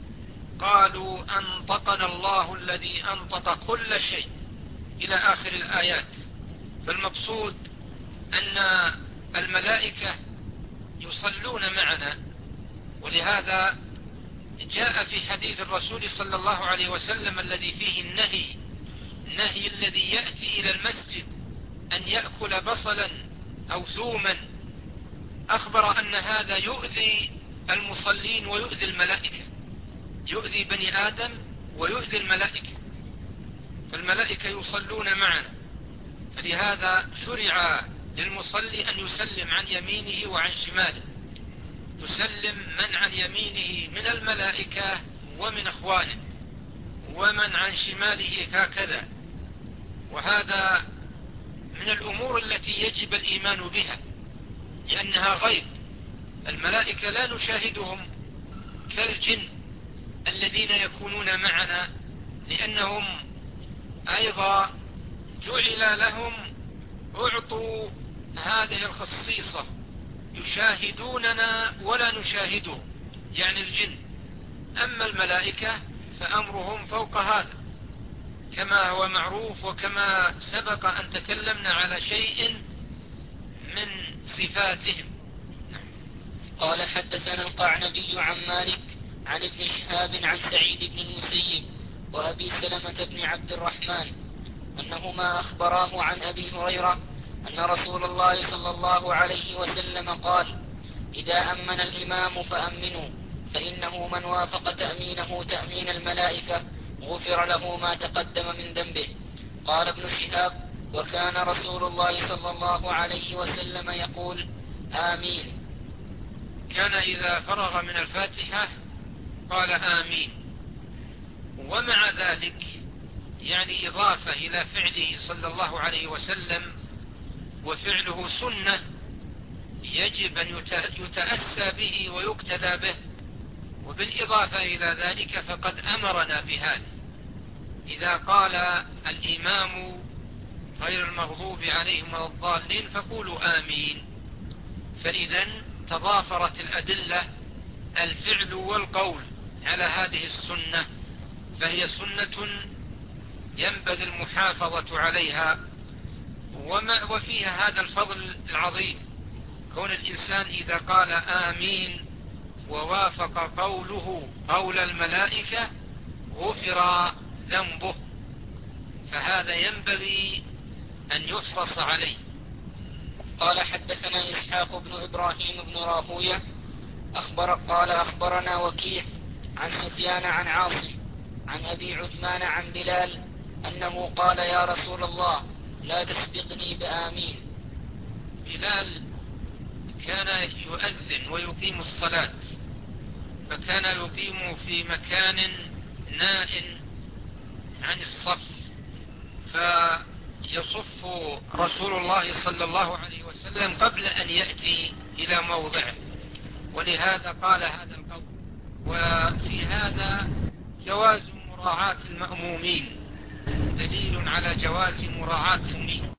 قالوا أنطقنا الله الذي أنطق كل شيء، إلى آخر الآيات. فالمقصود أن الملائكة يصلون معنا، ولهذا جاء في حديث الرسول صلى الله عليه وسلم الذي فيه النهي نهي الذي يأتي إلى المسجد أن يأكل بصلا أو ثوما، أخبر أن هذا يؤذي المصلين ويؤذي الملائكة، يؤذي بني آدم ويؤذي الملائكة، فالملائكة يصلون معنا. فلهذا شرع للمصلي أن يسلم عن يمينه وعن شماله، يسلم من عن يمينه من الملائكة ومن أخوانه، ومن عن شماله هكذا. وهذا من الأمور التي يجب الإيمان بها، لأنها غيب. الملائكة لا نشاهدهم كالجن الذين يكونون معنا، لأنهم أيضا جعل لهم أعطوا هذه الخصيصة، يشاهدوننا ولا نشاهدهم، يعني الجن. أما الملائكة فأمرهم فوق هذا، كما هو معروف وكما سبق أن تكلمنا على شيء من صفاتهم. قال حدثنا القعنبي عن مالك عن ابن شهاب عن سعيد بن المسيب وأبي سلمة بن عبد الرحمن أنهما أخبراه عن أبي هريرة أن رسول الله صلى الله عليه وسلم قال: إذا أمن الإمام فأمنوا، فإنه من وافق تأمينه تأمين الملائكة غفر له ما تقدم من ذنبه. قال ابن شهاب: وكان رسول الله صلى الله عليه وسلم يقول: آمين. كان إذا فرغ من الفاتحة قال آمين. ومع ذلك يعني إضافة إلى فعله صلى الله عليه وسلم، وفعله سنة يجب أن يتأسى به ويقتدى به. وبالإضافة إلى ذلك فقد أمرنا بهذا، إذا قال الإمام غير المغضوب عليهم ولا الضالين فقولوا آمين. فإذا تضافرت الأدلة الفعل والقول على هذه السنة، فهي سنة ينبغي المحافظة عليها. وما وفيها هذا الفضل العظيم، كون الإنسان إذا قال آمين ووافق قوله قول الملائكة غفر ذنبه، فهذا ينبغي أن يحرص عليه. قال حدثنا إسحاق بن إبراهيم بن راهوية أخبر قال أخبرنا وكيع عن سفيان عن عاصم عن أبي عثمان عن بلال أنه قال: يا رسول الله لا تسبقني بآمين. بلال كان يؤذن ويقيم الصلاة، فكان يقيم في مكان ناء عن الصف، فيصف رسول الله صلى الله عليه وسلم قبل أن يأتي إلى موضعه، ولهذا قال هذا القول. وفي هذا جواز مراعاة المأمومين، دليل على جواز مراعاة المأمومين،